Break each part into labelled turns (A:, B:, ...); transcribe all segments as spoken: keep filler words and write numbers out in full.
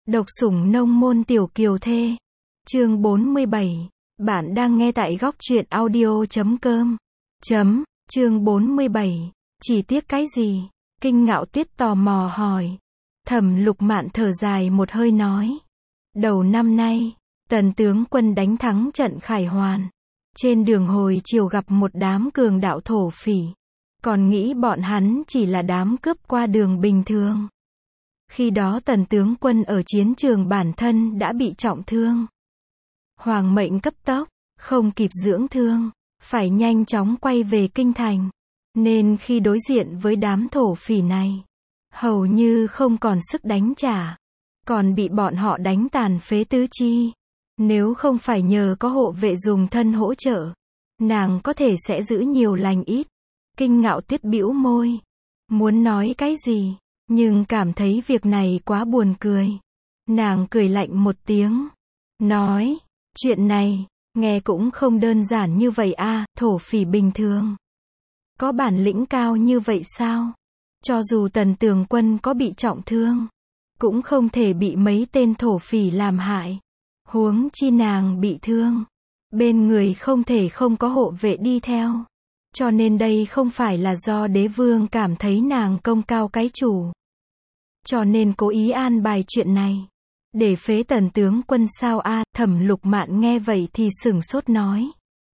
A: Độc sủng nông môn tiểu kiều thê. Chương bốn mươi bảy. Bạn đang nghe tại góc truyện audio chấm com. Chấm, chương bốn mươi bảy. Chỉ tiếc cái gì? Kinh Ngạo Tuyết tò mò hỏi. Thẩm Lục Mạn thở dài một hơi nói. Đầu năm nay, Tần tướng quân đánh thắng trận Khải Hoàn. Trên đường hồi chiều gặp một đám cường đạo thổ phỉ. Còn nghĩ bọn hắn chỉ là đám cướp qua đường bình thường. Khi đó Tần tướng quân ở chiến trường bản thân đã bị trọng thương. Hoàng mệnh cấp tốc, không kịp dưỡng thương, phải nhanh chóng quay về kinh thành. Nên khi đối diện với đám thổ phỉ này, hầu như không còn sức đánh trả. Còn bị bọn họ đánh tàn phế tứ chi. Nếu không phải nhờ có hộ vệ dùng thân hỗ trợ, nàng có thể sẽ giữ nhiều lành ít. Kinh Ngạo Tuyết bĩu môi, muốn nói cái gì, nhưng cảm thấy việc này quá buồn cười. Nàng cười lạnh một tiếng, nói, chuyện này, nghe cũng không đơn giản như vậy a, thổ phỉ bình thường. Có bản lĩnh cao như vậy sao? Cho dù Tần tướng quân có bị trọng thương, cũng không thể bị mấy tên thổ phỉ làm hại. Huống chi nàng bị thương, bên người không thể không có hộ vệ đi theo. Cho nên đây không phải là do đế vương cảm thấy nàng công cao cái chủ. Cho nên cố ý an bài chuyện này. Để phế Tần tướng quân sao a? Thẩm Lục Mạn nghe vậy thì sửng sốt nói.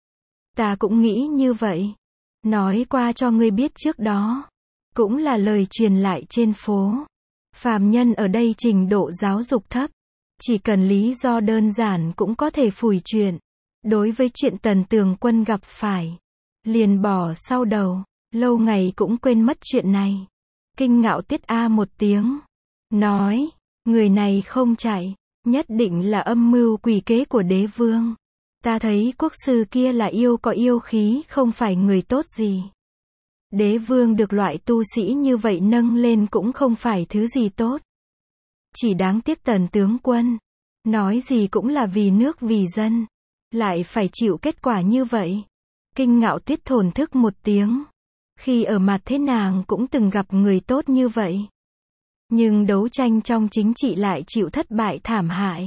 A: Ta cũng nghĩ như vậy. Nói qua cho ngươi biết trước đó. Cũng là lời truyền lại trên phố. Phàm nhân ở đây trình độ giáo dục thấp. Chỉ cần lý do đơn giản cũng có thể phủi chuyện. Đối với chuyện Tần tướng quân gặp phải, liền bỏ sau đầu, lâu ngày cũng quên mất chuyện này. Kinh Ngạo Tuyết a một tiếng, nói, người này không chạy, nhất định là âm mưu quỷ kế của đế vương. Ta thấy quốc sư kia là yêu có yêu khí, không phải người tốt gì. Đế vương được loại tu sĩ như vậy nâng lên cũng không phải thứ gì tốt. Chỉ đáng tiếc Tần tướng quân, nói gì cũng là vì nước vì dân, lại phải chịu kết quả như vậy. Kinh Ngạo Tuyết thổn thức một tiếng. Khi ở mặt thế nàng cũng từng gặp người tốt như vậy. Nhưng đấu tranh trong chính trị lại chịu thất bại thảm hại.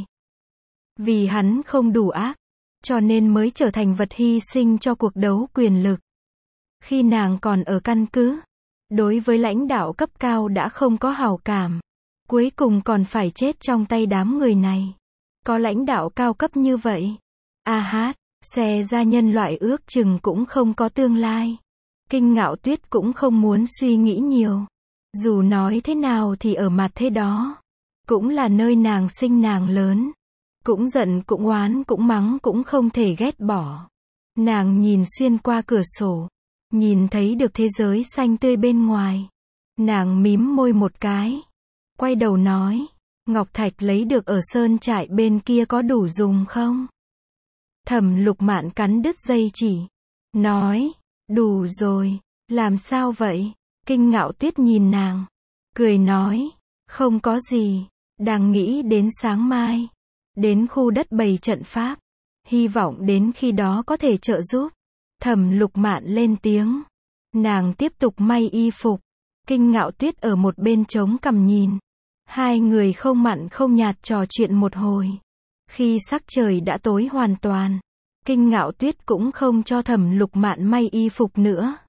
A: Vì hắn không đủ ác, cho nên mới trở thành vật hy sinh cho cuộc đấu quyền lực. Khi nàng còn ở căn cứ, đối với lãnh đạo cấp cao đã không có hảo cảm. Cuối cùng còn phải chết trong tay đám người này. Có lãnh đạo cao cấp như vậy. A hát, xe ra nhân loại ước chừng cũng không có tương lai. Kinh Ngạo Tuyết cũng không muốn suy nghĩ nhiều. Dù nói thế nào thì ở mặt thế đó, cũng là nơi nàng sinh nàng lớn. Cũng giận cũng oán cũng mắng cũng không thể ghét bỏ. Nàng nhìn xuyên qua cửa sổ, nhìn thấy được thế giới xanh tươi bên ngoài. Nàng mím môi một cái, quay đầu nói, ngọc thạch lấy được ở sơn trại bên kia có đủ dùng không? Thẩm Lục Mạn cắn đứt dây chỉ, nói, đủ rồi. Làm sao vậy? Kinh Ngạo Tuyết nhìn nàng, cười nói, không có gì, đang nghĩ đến sáng mai, đến khu đất bày trận pháp, hy vọng đến khi đó có thể trợ giúp. Thẩm Lục Mạn lên tiếng, nàng tiếp tục may y phục. Kinh Ngạo Tuyết ở một bên trống cằm nhìn. Hai người không mặn không nhạt trò chuyện một hồi. Khi sắc trời đã tối hoàn toàn, Kinh Ngạo Tuyết cũng không cho Thẩm Lục Mạn may y phục nữa.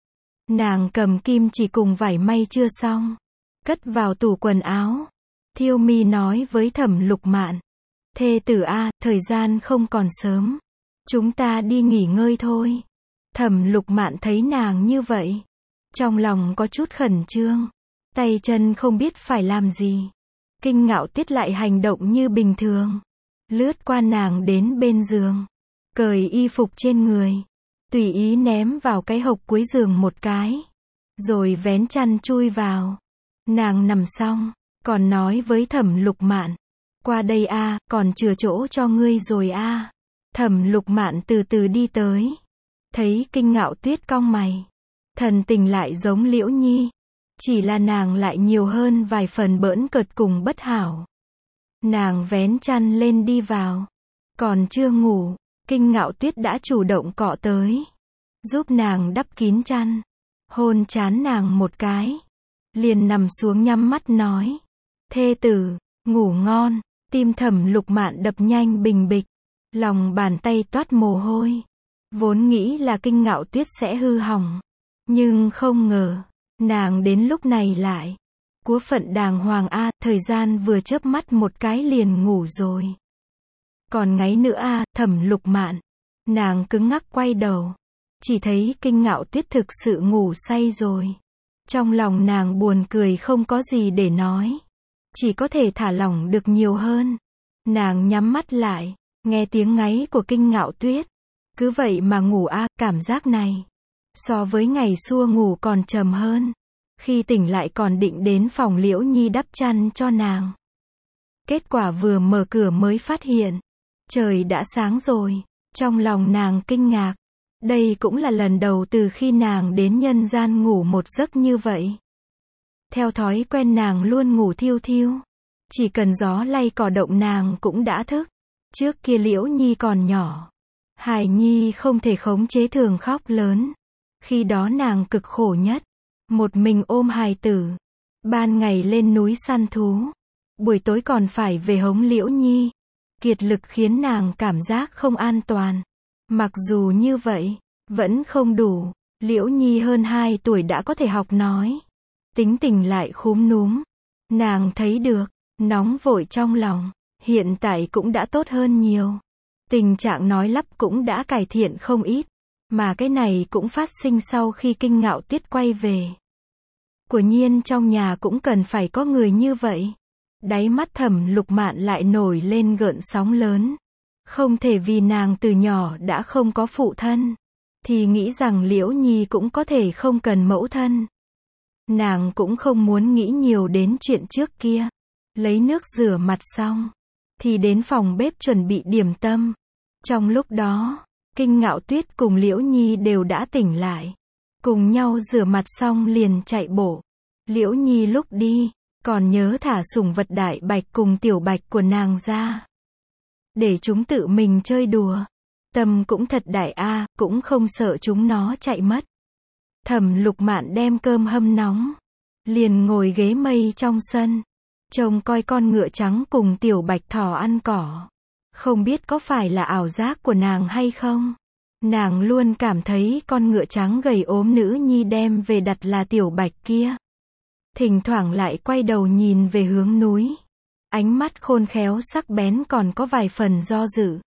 A: Nàng cầm kim chỉ cùng vải may chưa xong, cất vào tủ quần áo. Thiêu Mi nói với Thẩm Lục Mạn, thê tử a, thời gian không còn sớm, chúng ta đi nghỉ ngơi thôi. Thẩm Lục Mạn thấy nàng như vậy, trong lòng có chút khẩn trương, tay chân không biết phải làm gì. Kinh Ngạo Tuyết lại hành động như bình thường, lướt qua nàng đến bên giường, cởi y phục trên người, tùy ý ném vào cái hộc cuối giường một cái, rồi vén chăn chui vào. Nàng nằm xong, còn nói với Thẩm Lục Mạn, qua đây a, còn chừa chỗ cho ngươi rồi a. Thẩm Lục Mạn từ từ đi tới, thấy Kinh Ngạo Tuyết cong mày, thần tình lại giống Liễu Nhi, chỉ là nàng lại nhiều hơn vài phần bỡn cợt cùng bất hảo. Nàng vén chăn lên đi vào, còn chưa ngủ, Kinh Ngạo Tuyết đã chủ động cọ tới, giúp nàng đắp kín chăn, hôn trán nàng một cái, liền nằm xuống nhắm mắt nói, thê tử, Ngủ ngon, tim Thẩm Lục Mạn đập nhanh bình bịch, lòng bàn tay toát mồ hôi. Vốn nghĩ là Kinh Ngạo Tuyết sẽ hư hỏng, nhưng không ngờ, nàng đến lúc này lại cúa phận đàng hoàng a, thời gian vừa chớp mắt một cái liền ngủ rồi. Còn ngáy nữa a, Thẩm Lục Mạn. Nàng cứng ngắc quay đầu, chỉ thấy Kinh Ngạo Tuyết thực sự ngủ say rồi. Trong lòng nàng buồn cười không có gì để nói, chỉ có thể thả lỏng được nhiều hơn. Nàng nhắm mắt lại, nghe tiếng ngáy của Kinh Ngạo Tuyết. Cứ vậy mà ngủ a, cảm giác này so với ngày xưa ngủ còn trầm hơn. Khi tỉnh lại còn định đến phòng Liễu Nhi đắp chăn cho nàng. Kết quả vừa mở cửa mới phát hiện trời đã sáng rồi. Trong lòng nàng kinh ngạc. Đây cũng là lần đầu từ khi nàng đến nhân gian ngủ một giấc như vậy. Theo thói quen nàng luôn ngủ thiêu thiêu. Chỉ cần gió lay cỏ động nàng cũng đã thức. Trước kia Liễu Nhi còn nhỏ, hài nhi không thể khống chế thường khóc lớn. Khi đó nàng cực khổ nhất. Một mình ôm hài tử. Ban ngày lên núi săn thú. Buổi tối còn phải về hống Liễu Nhi. Kiệt lực khiến nàng cảm giác không an toàn. Mặc dù như vậy, vẫn không đủ. Liễu Nhi hơn hai tuổi đã có thể học nói. Tính tình lại khúm núm. Nàng thấy được, nóng vội trong lòng. Hiện tại cũng đã tốt hơn nhiều. Tình trạng nói lắp cũng đã cải thiện không ít. Mà cái này cũng phát sinh sau khi Kinh Ngạo Tuyết quay về. Quả nhiên trong nhà cũng cần phải có người như vậy. Đáy mắt Thẩm Lục Mạn lại nổi lên gợn sóng lớn. Không thể vì nàng từ nhỏ đã không có phụ thân, thì nghĩ rằng Liễu Nhi cũng có thể không cần mẫu thân. Nàng cũng không muốn nghĩ nhiều đến chuyện trước kia. Lấy nước rửa mặt xong, thì đến phòng bếp chuẩn bị điểm tâm. Trong lúc đó, Kinh Ngạo Tuyết cùng Liễu Nhi đều đã tỉnh lại. Cùng nhau rửa mặt xong liền chạy bộ. Liễu Nhi lúc đi, còn nhớ thả sủng vật Đại Bạch cùng Tiểu Bạch của nàng ra. Để chúng tự mình chơi đùa. Tâm cũng thật đại a, cũng không sợ chúng nó chạy mất. Thẩm Lục Mạn đem cơm hâm nóng. Liền ngồi ghế mây trong sân. Trông coi con ngựa trắng cùng Tiểu Bạch thỏ ăn cỏ. Không biết có phải là ảo giác của nàng hay không. Nàng luôn cảm thấy con ngựa trắng gầy ốm nữ nhi đem về đặt là Tiểu Bạch kia. Thỉnh thoảng lại quay đầu nhìn về hướng núi. Ánh mắt khôn khéo sắc bén còn có vài phần do dự.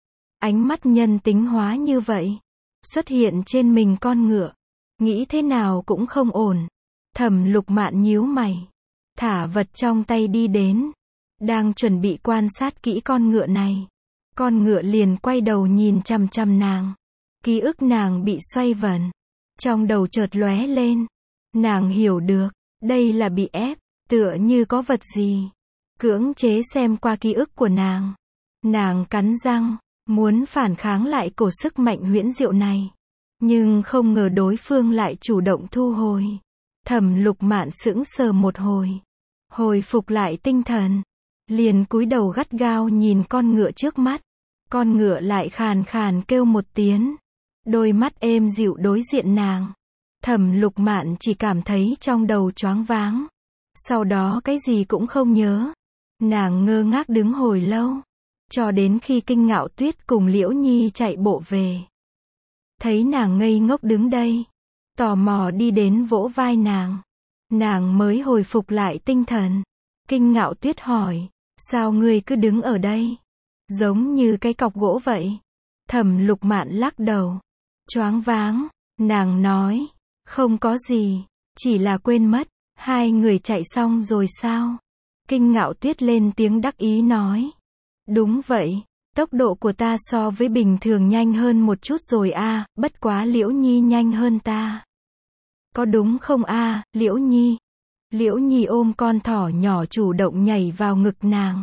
A: Ánh mắt nhân tính hóa như vậy, xuất hiện trên mình con ngựa. Nghĩ thế nào cũng không ổn. Thẩm Lục Mạn nhíu mày. Thả vật trong tay đi đến. Đang chuẩn bị quan sát kỹ con ngựa này. Con ngựa liền quay đầu nhìn chằm chằm nàng. Ký ức nàng bị xoay vần. Trong đầu chợt lóe lên. Nàng hiểu được, đây là bị ép, tựa như có vật gì cưỡng chế xem qua ký ức của nàng. Nàng cắn răng, muốn phản kháng lại cổ sức mạnh huyễn diệu này. Nhưng không ngờ đối phương lại chủ động thu hồi. Thẩm Lục Mạn sững sờ một hồi. Hồi phục lại tinh thần. Liền cúi đầu gắt gao nhìn con ngựa trước mắt. Con ngựa lại khàn khàn kêu một tiếng. Đôi mắt êm dịu đối diện nàng. Thẩm Lục Mạn chỉ cảm thấy trong đầu choáng váng. Sau đó cái gì cũng không nhớ. Nàng ngơ ngác đứng hồi lâu. Cho đến khi Kinh Ngạo Tuyết cùng Liễu Nhi chạy bộ về. Thấy nàng ngây ngốc đứng đây. Tò mò đi đến vỗ vai nàng. Nàng mới hồi phục lại tinh thần. Kinh Ngạo Tuyết hỏi. Sao ngươi cứ đứng ở đây? Giống như cái cọc gỗ vậy. Thẩm Lục Mạn lắc đầu. Choáng váng. Nàng nói. Không có gì. Chỉ là quên mất. Hai người chạy xong rồi sao? Kinh Ngạo Tuyết lên tiếng đắc ý nói. Đúng vậy. Tốc độ của ta so với bình thường nhanh hơn một chút rồi a, bất quá Liễu Nhi nhanh hơn ta. Có đúng không a, Liễu Nhi? Liễu Nhi ôm con thỏ nhỏ chủ động nhảy vào ngực nàng.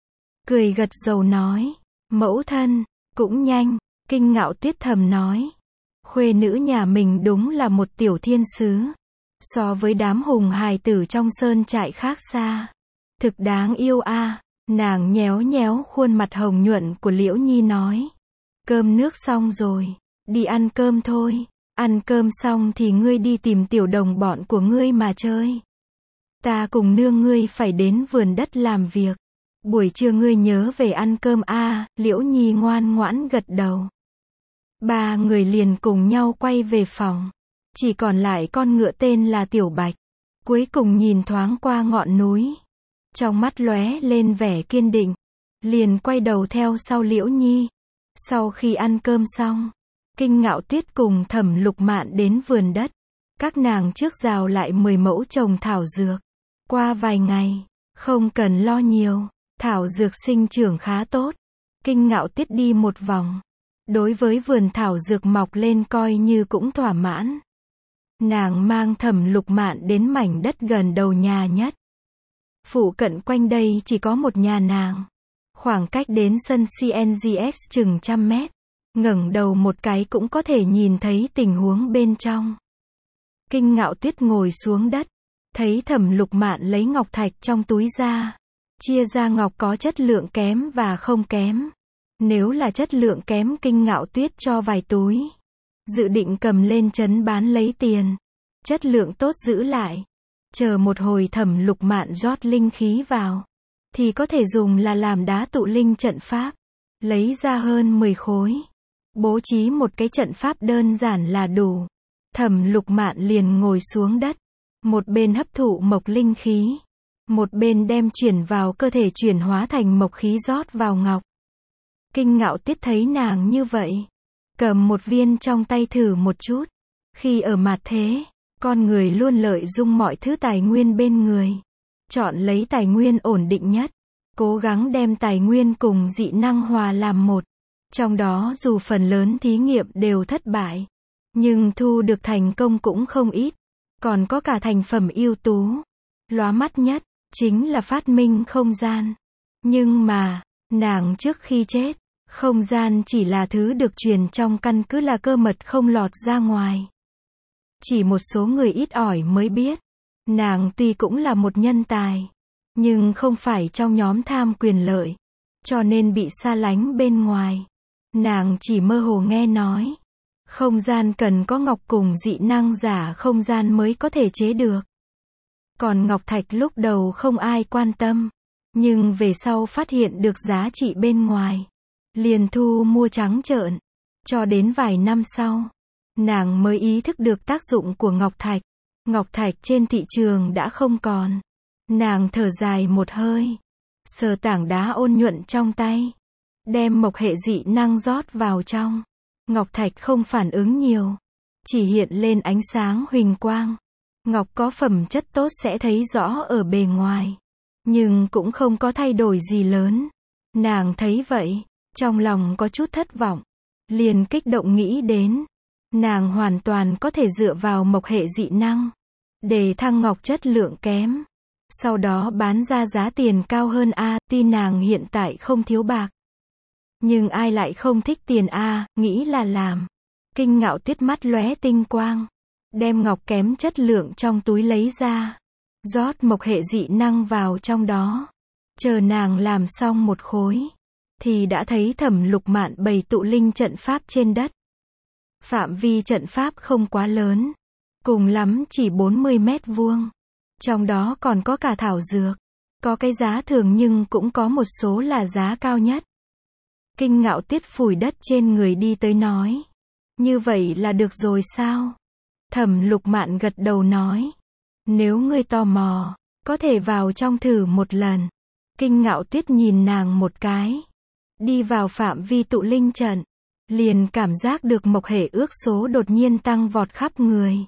A: Cười gật dầu nói. Mẫu thân, cũng nhanh. Kinh Ngạo Tuyết thầm nói. Khuê nữ nhà mình đúng là một tiểu thiên sứ. So với đám hùng hài tử trong sơn trại khác xa. Thực đáng yêu a. Nàng nhéo nhéo khuôn mặt hồng nhuận của Liễu Nhi nói. Cơm nước xong rồi. Đi ăn cơm thôi. Ăn cơm xong thì ngươi đi tìm tiểu đồng bọn của ngươi mà chơi. Ta cùng nương ngươi phải đến vườn đất làm việc. Buổi trưa ngươi nhớ về ăn cơm a. À, Liễu Nhi ngoan ngoãn gật đầu. Ba người liền cùng nhau quay về phòng. Chỉ còn lại con ngựa tên là Tiểu Bạch. Cuối cùng nhìn thoáng qua ngọn núi. Trong mắt lóe lên vẻ kiên định. Liền quay đầu theo sau Liễu Nhi. Sau khi ăn cơm xong, Kinh Ngạo Tuyết cùng Thẩm Lục Mạn đến vườn đất. Các nàng trước rào lại mười mẫu trồng thảo dược. Qua vài ngày, không cần lo nhiều, thảo dược sinh trưởng khá tốt. Kinh Ngạo Tuyết đi một vòng. Đối với vườn thảo dược mọc lên coi như cũng thỏa mãn. Nàng mang Thẩm Lục Mạn đến mảnh đất gần đầu nhà nhất. Phụ cận quanh đây chỉ có một nhà nàng. Khoảng cách đến sân xê en giê ét chừng trăm mét. Ngẩng đầu một cái cũng có thể nhìn thấy tình huống bên trong. Kinh Ngạo Tuyết ngồi xuống đất. Thấy Thẩm Lục Mạn lấy ngọc thạch trong túi ra. Chia ra ngọc có chất lượng kém và không kém. Nếu là chất lượng kém Kinh Ngạo Tuyết cho vài túi. Dự định cầm lên trấn bán lấy tiền. Chất lượng tốt giữ lại. Chờ một hồi Thẩm Lục Mạn rót linh khí vào. Thì có thể dùng là làm đá tụ linh trận pháp. Lấy ra hơn mười khối. Bố trí một cái trận pháp đơn giản là đủ. Thẩm Lục Mạn liền ngồi xuống đất. Một bên hấp thụ mộc linh khí. Một bên đem chuyển vào cơ thể chuyển hóa thành mộc khí rót vào ngọc. Kinh Ngạo Tuyết thấy nàng như vậy. Cầm một viên trong tay thử một chút. Khi ở mặt thế, con người luôn lợi dụng mọi thứ tài nguyên bên người. Chọn lấy tài nguyên ổn định nhất. Cố gắng đem tài nguyên cùng dị năng hòa làm một. Trong đó dù phần lớn thí nghiệm đều thất bại. Nhưng thu được thành công cũng không ít. Còn có cả thành phẩm ưu tú. Lóa mắt nhất, chính là phát minh không gian. Nhưng mà, nàng trước khi chết, không gian chỉ là thứ được truyền trong căn cứ là cơ mật không lọt ra ngoài. Chỉ một số người ít ỏi mới biết. Nàng tuy cũng là một nhân tài, nhưng không phải trong nhóm tham quyền lợi, cho nên bị xa lánh bên ngoài. Nàng chỉ mơ hồ nghe nói. Không gian cần có ngọc cùng dị năng giả không gian mới có thể chế được. Còn ngọc thạch lúc đầu không ai quan tâm. Nhưng về sau phát hiện được giá trị bên ngoài. Liền thu mua trắng trợn. Cho đến vài năm sau, nàng mới ý thức được tác dụng của ngọc thạch. Ngọc thạch trên thị trường đã không còn. Nàng thở dài một hơi. Sờ tảng đá ôn nhuận trong tay. Đem mộc hệ dị năng rót vào trong. Ngọc thạch không phản ứng nhiều. Chỉ hiện lên ánh sáng huỳnh quang. Ngọc có phẩm chất tốt sẽ thấy rõ ở bề ngoài. Nhưng cũng không có thay đổi gì lớn. Nàng thấy vậy, trong lòng có chút thất vọng. Liền kích động nghĩ đến. Nàng hoàn toàn có thể dựa vào mộc hệ dị năng. Để thăng ngọc chất lượng kém. Sau đó bán ra giá tiền cao hơn a. À, tuy nàng hiện tại không thiếu bạc. Nhưng ai lại không thích tiền a, à, nghĩ là làm. Kinh Ngạo Tuyết mắt lóe tinh quang. Đem ngọc kém chất lượng trong túi lấy ra. Rót mộc hệ dị năng vào trong đó. Chờ nàng làm xong một khối. Thì đã thấy Thẩm Lục Mạn bày tụ linh trận pháp trên đất. Phạm vi trận pháp không quá lớn. Cùng lắm chỉ bốn mươi mét vuông. Trong đó còn có cả thảo dược. Có cái giá thường nhưng cũng có một số là giá cao nhất. Kinh Ngạo Tuyết phủi đất trên người đi tới nói. Như vậy là được rồi sao? Thẩm Lục Mạn gật đầu nói. Nếu ngươi tò mò, có thể vào trong thử một lần. Kinh Ngạo Tuyết nhìn nàng một cái. Đi vào phạm vi tụ linh trận. Liền cảm giác được mộc hệ ước số đột nhiên tăng vọt khắp người.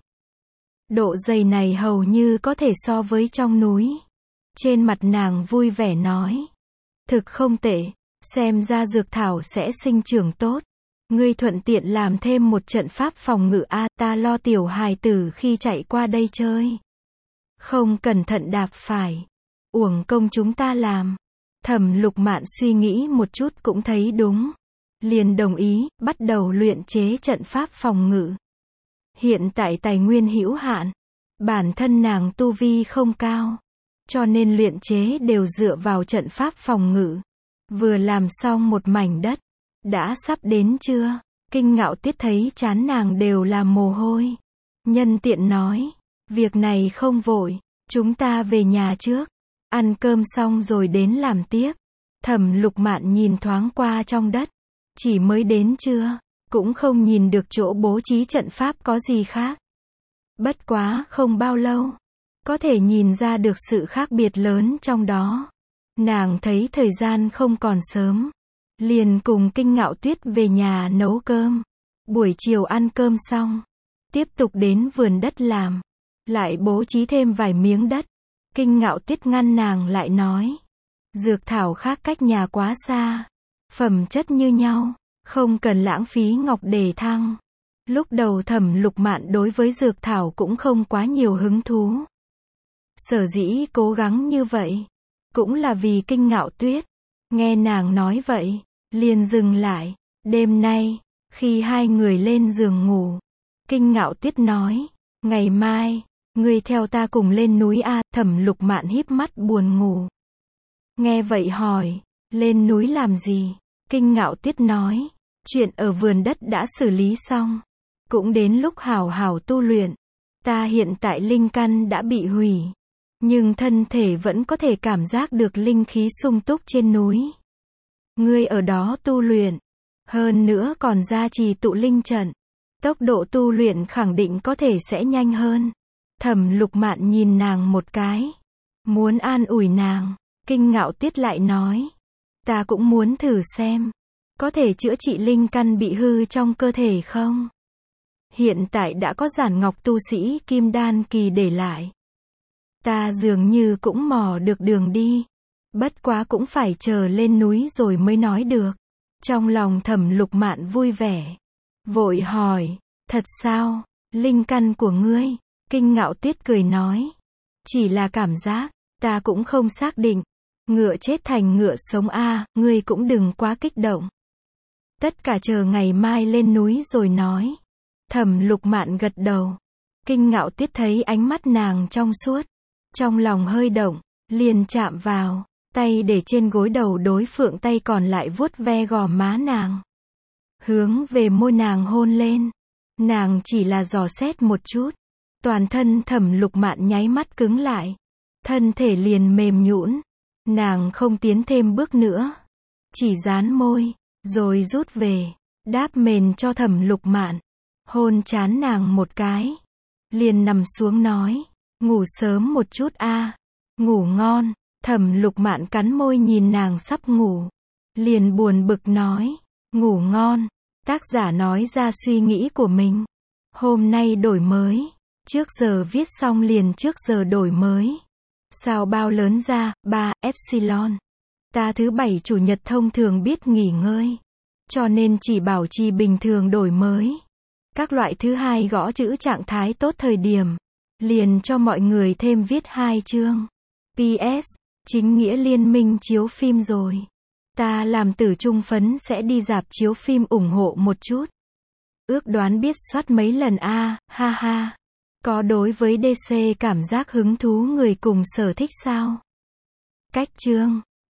A: Độ dày này hầu như có thể so với trong núi. Trên mặt nàng vui vẻ nói. Thực không tệ, xem ra dược thảo sẽ sinh trưởng tốt. Ngươi thuận tiện làm thêm một trận pháp phòng ngự a, ta lo tiểu hài tử khi chạy qua đây chơi. Không cẩn thận đạp phải. Uổng công chúng ta làm. Thẩm Lục Mạn suy nghĩ một chút cũng thấy đúng. Liền đồng ý, bắt đầu luyện chế trận pháp phòng ngự. Hiện tại tài nguyên hữu hạn. Bản thân nàng tu vi không cao. Cho nên luyện chế đều dựa vào trận pháp phòng ngự. Vừa làm xong một mảnh đất. Đã sắp đến chưa? Kinh Ngạo Tuyết thấy trán nàng đều là mồ hôi. Nhân tiện nói. Việc này không vội. Chúng ta về nhà trước. Ăn cơm xong rồi đến làm tiếp. Thẩm Lục Mạn nhìn thoáng qua trong đất. Chỉ mới đến trưa, cũng không nhìn được chỗ bố trí trận pháp có gì khác. Bất quá không bao lâu, có thể nhìn ra được sự khác biệt lớn trong đó. Nàng thấy thời gian không còn sớm, liền cùng Kinh Ngạo Tuyết về nhà nấu cơm. Buổi chiều ăn cơm xong, tiếp tục đến vườn đất làm, lại bố trí thêm vài miếng đất. Kinh Ngạo Tuyết ngăn nàng lại nói, dược thảo khác cách nhà quá xa, phẩm chất như nhau, không cần lãng phí ngọc để thăng. Lúc đầu Thẩm Lục Mạn đối với dược thảo cũng không quá nhiều hứng thú. Sở dĩ cố gắng như vậy, cũng là vì Kinh Ngạo Tuyết. Nghe nàng nói vậy, liền dừng lại. Đêm nay, khi hai người lên giường ngủ, Kinh Ngạo Tuyết nói, ngày mai, ngươi theo ta cùng lên núi A. Thẩm Lục Mạn híp mắt buồn ngủ. Nghe vậy hỏi, lên núi làm gì? Kinh Ngạo Tuyết nói, chuyện ở vườn đất đã xử lý xong, cũng đến lúc hảo hảo tu luyện. Ta hiện tại linh căn đã bị hủy, nhưng thân thể vẫn có thể cảm giác được linh khí sung túc trên núi. Ngươi ở đó tu luyện, hơn nữa còn gia trì tụ linh trận, tốc độ tu luyện khẳng định có thể sẽ nhanh hơn. Thẩm Lục Mạn nhìn nàng một cái, muốn an ủi nàng. Kinh Ngạo Tuyết lại nói, ta cũng muốn thử xem, có thể chữa trị linh căn bị hư trong cơ thể không? Hiện tại đã có giản ngọc tu sĩ kim đan kỳ để lại. Ta dường như cũng mò được đường đi. Bất quá cũng phải chờ lên núi rồi mới nói được. Trong lòng Thẩm Lục Mạn vui vẻ, vội hỏi, thật sao? Linh căn của ngươi? Kinh Ngạo Tuyết cười nói, chỉ là cảm giác, ta cũng không xác định. Ngựa chết thành ngựa sống a, à, ngươi cũng đừng quá kích động. Tất cả chờ ngày mai lên núi rồi nói. Thẩm Lục Mạn gật đầu. Kinh Ngạo Tuyết thấy ánh mắt nàng trong suốt, trong lòng hơi động, liền chạm vào, tay để trên gối đầu đối phương, tay còn lại vuốt ve gò má nàng, hướng về môi nàng hôn lên. Nàng chỉ là dò xét một chút, toàn thân Thẩm Lục Mạn nháy mắt cứng lại, thân thể liền mềm nhũn. Nàng không tiến thêm bước nữa, chỉ dán môi, rồi rút về, đáp mền cho Thẩm Lục Mạn, hôn trán nàng một cái, liền nằm xuống nói, ngủ sớm một chút a, ngủ ngon. Thẩm Lục Mạn cắn môi nhìn nàng sắp ngủ, liền buồn bực nói, ngủ ngon. Tác giả nói ra suy nghĩ của mình, hôm nay đổi mới, trước giờ viết xong liền trước giờ đổi mới. Sao bao lớn ra, ba, epsilon. Ta thứ bảy chủ nhật thông thường biết nghỉ ngơi, cho nên chỉ bảo trì bình thường đổi mới. Các loại thứ hai gõ chữ trạng thái tốt thời điểm, liền cho mọi người thêm viết hai chương. pê ét, chính nghĩa liên minh chiếu phim rồi. Ta làm Tử Trung phấn sẽ đi rạp chiếu phim ủng hộ một chút. Ước đoán biết soát mấy lần a, à, ha ha. Có đối với đê xê cảm giác hứng thú người cùng sở thích sao? Cách chương